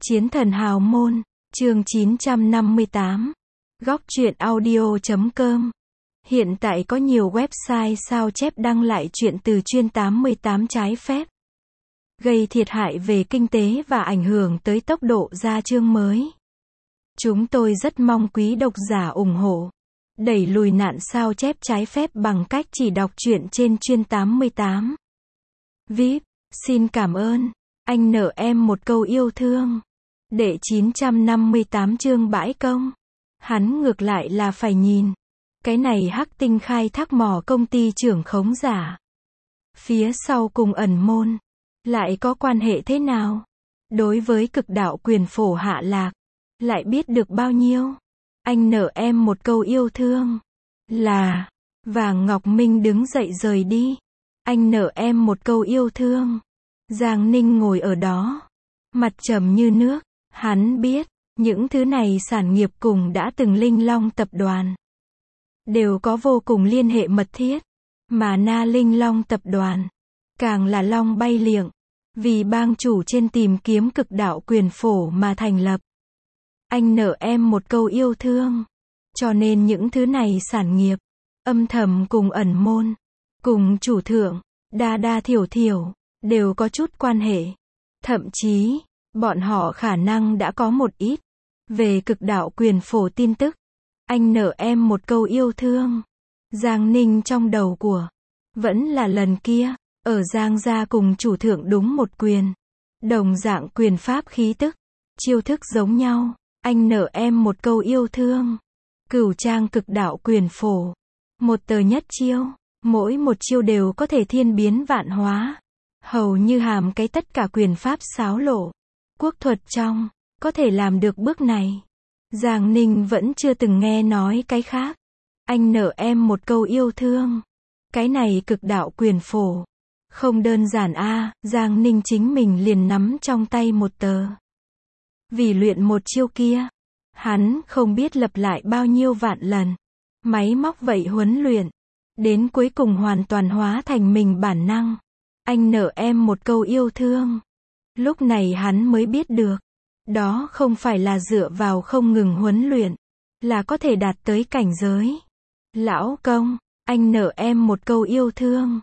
Chiến thần hào môn, chương 958. Góc truyện audio.com. Hiện tại có nhiều website sao chép đăng lại chuyện từ chuyên 88 trái phép, gây thiệt hại về kinh tế và ảnh hưởng tới tốc độ ra chương mới. Chúng tôi rất mong quý độc giả ủng hộ, đẩy lùi nạn sao chép trái phép bằng cách chỉ đọc truyện trên chuyên 88. VIP, xin cảm ơn. Anh nợ em một câu yêu thương. Đệ 958 chương bãi công. Hắn ngược lại là phải nhìn. Cái này Hắc Tinh khai thác mỏ công ty trưởng khống giả. Phía sau cùng ẩn môn. Lại có quan hệ thế nào? Đối với cực đạo quyền phổ hạ lạc. Lại biết được bao nhiêu? Anh nợ em một câu yêu thương. Là. Vàng Ngọc Minh đứng dậy rời đi. Anh nợ em một câu yêu thương. Giang Ninh ngồi ở đó. Mặt trầm như nước. Hắn biết, những thứ này sản nghiệp cùng đã từng Linh Long tập đoàn. Đều có vô cùng liên hệ mật thiết. Mà Na Linh Long tập đoàn. Càng là long bay liệng. Vì bang chủ trên tìm kiếm cực đạo quyền phổ mà thành lập. Anh nợ em một câu yêu thương. Cho nên những thứ này sản nghiệp. Âm thầm cùng ẩn môn. Cùng chủ thượng. Đa đa thiểu thiểu. Đều có chút quan hệ. Thậm chí, bọn họ khả năng đã có một ít. Về cực đạo quyền phổ tin tức. Anh nợ em một câu yêu thương. Giang Ninh trong đầu của. Vẫn là lần kia. Ở Giang gia cùng chủ thượng đúng một quyền. Đồng dạng quyền pháp khí tức. Chiêu thức giống nhau. Anh nợ em một câu yêu thương. Cửu trang cực đạo quyền phổ. Một tờ nhất chiêu. Mỗi một chiêu đều có thể thiên biến vạn hóa. Hầu như hàm cái tất cả quyền pháp xáo lộ. Quốc thuật trong. Có thể làm được bước này. Giang Ninh vẫn chưa từng nghe nói cái khác. Anh nợ em một câu yêu thương. Cái này cực đạo quyền phổ. Không đơn giản a. Giang Ninh chính mình liền nắm trong tay một tờ. Vì luyện một chiêu kia. Hắn không biết lặp lại bao nhiêu vạn lần. Máy móc vậy huấn luyện. Đến cuối cùng hoàn toàn hóa thành mình bản năng. Anh nợ em một câu yêu thương. Lúc này hắn mới biết được. Đó không phải là dựa vào không ngừng huấn luyện. Là có thể đạt tới cảnh giới. Lão công, anh nợ em một câu yêu thương.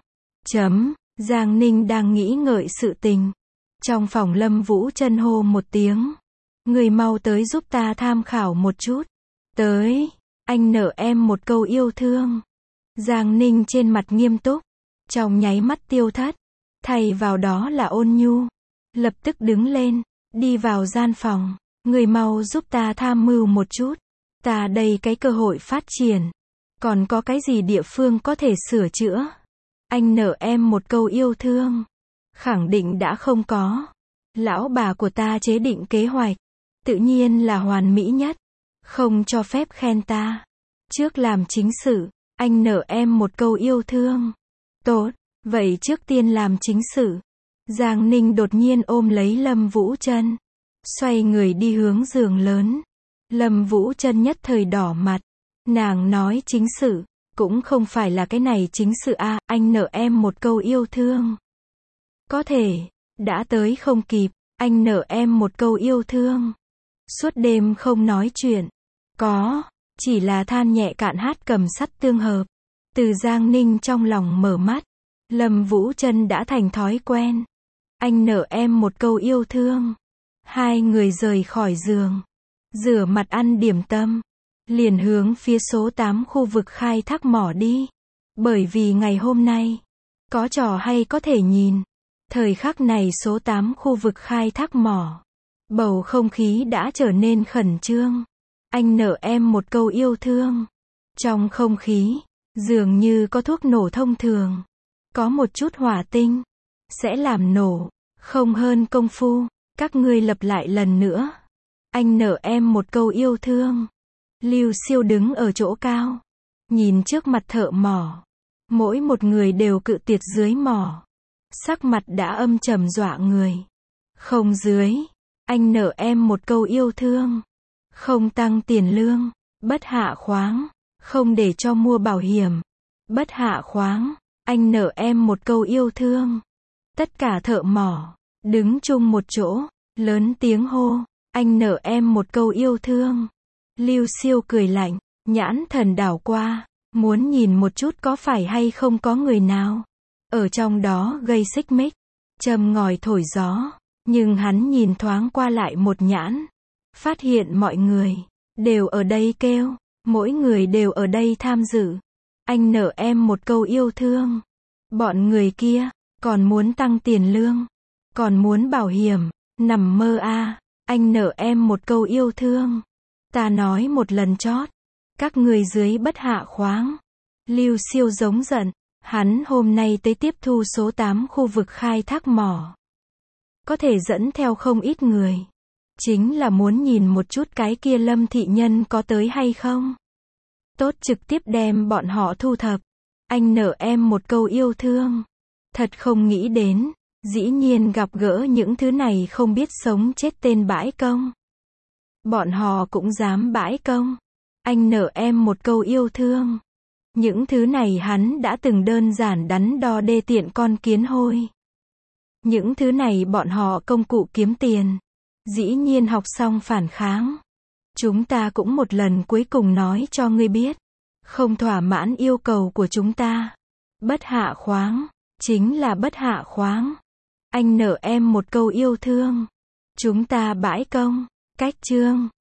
Giang Ninh đang nghĩ ngợi sự tình. Trong phòng Lâm Vũ Chân hô một tiếng. Người mau tới giúp ta tham khảo một chút. Tới, anh nợ em một câu yêu thương. Giang Ninh trên mặt nghiêm túc. Trong nháy mắt tiêu thất. Thay vào đó là ôn nhu. Lập tức đứng lên. Đi vào gian phòng. Người mau giúp ta tham mưu một chút. Ta đây cái cơ hội phát triển. Còn có cái gì địa phương có thể sửa chữa? Anh nợ em một câu yêu thương. Khẳng định đã không có. Lão bà của ta chế định kế hoạch. Tự nhiên là hoàn mỹ nhất. Không cho phép khen ta. Trước làm chính sự. Anh nợ em một câu yêu thương. Tốt. Vậy trước tiên làm chính sự. Giang Ninh đột nhiên ôm lấy Lâm Vũ Chân. Xoay người đi hướng giường lớn. Lâm Vũ Chân nhất thời đỏ mặt. Nàng nói chính sự. Cũng không phải là cái này chính sự a. Anh nợ em một câu yêu thương. Có thể. Đã tới không kịp. Anh nợ em một câu yêu thương. Suốt đêm không nói chuyện. Có. Chỉ là than nhẹ cạn hát cầm sắt tương hợp. Từ Giang Ninh trong lòng mở mắt. Lâm Vũ Chân đã thành thói quen. Anh nợ em một câu yêu thương. Hai người rời khỏi giường. Rửa mặt ăn điểm tâm. Liền hướng phía số 8 khu vực khai thác mỏ đi. Bởi vì ngày hôm nay. Có trò hay có thể nhìn. Thời khắc này số 8 khu vực khai thác mỏ. Bầu không khí đã trở nên khẩn trương. Anh nợ em một câu yêu thương. Trong không khí. Dường như có thuốc nổ thông thường. Có một chút hỏa tinh. Sẽ làm nổ. Không hơn công phu. Các ngươi lặp lại lần nữa. Anh nợ em một câu yêu thương. Lưu Siêu đứng ở chỗ cao. Nhìn trước mặt thợ mỏ. Mỗi một người đều cự tiệt dưới mỏ. Sắc mặt đã âm trầm dọa người. Không dưới. Anh nợ em một câu yêu thương. Không tăng tiền lương. Bất hạ khoáng. Không để cho mua bảo hiểm. Bất hạ khoáng. Anh nợ em một câu yêu thương. Tất cả thợ mỏ. Đứng chung một chỗ. Lớn tiếng hô. Anh nợ em một câu yêu thương. Lưu Siêu cười lạnh, nhãn thần đảo qua, muốn nhìn một chút có phải hay không có người nào ở trong đó gây xích mích, châm ngòi thổi gió. Nhưng hắn nhìn thoáng qua lại một nhãn, phát hiện mọi người đều ở đây kêu, mỗi người đều ở đây tham dự. Anh nợ em một câu yêu thương. Bọn người kia còn muốn tăng tiền lương, còn muốn bảo hiểm, nằm mơ a. Anh nợ em một câu yêu thương. Ta nói một lần chót, các người dưới bất hạ khoáng. Lưu Siêu giống giận, hắn hôm nay tới tiếp thu số 8 khu vực khai thác mỏ. Có thể dẫn theo không ít người. Chính là muốn nhìn một chút cái kia Lâm thị nhân có tới hay không. Tốt trực tiếp đem bọn họ thu thập. Anh nợ em một câu yêu thương. Thật không nghĩ đến, dĩ nhiên gặp gỡ những thứ này không biết sống chết tên bãi công. Bọn họ cũng dám bãi công. Anh nợ em một câu yêu thương. Những thứ này hắn đã từng đơn giản đắn đo đê tiện con kiến hôi. Những thứ này bọn họ công cụ kiếm tiền. Dĩ nhiên học xong phản kháng. Chúng ta cũng một lần cuối cùng nói cho ngươi biết. Không thỏa mãn yêu cầu của chúng ta. Bất hạ khoáng. Chính là bất hạ khoáng. Anh nợ em một câu yêu thương. Chúng ta bãi công. Cách chương.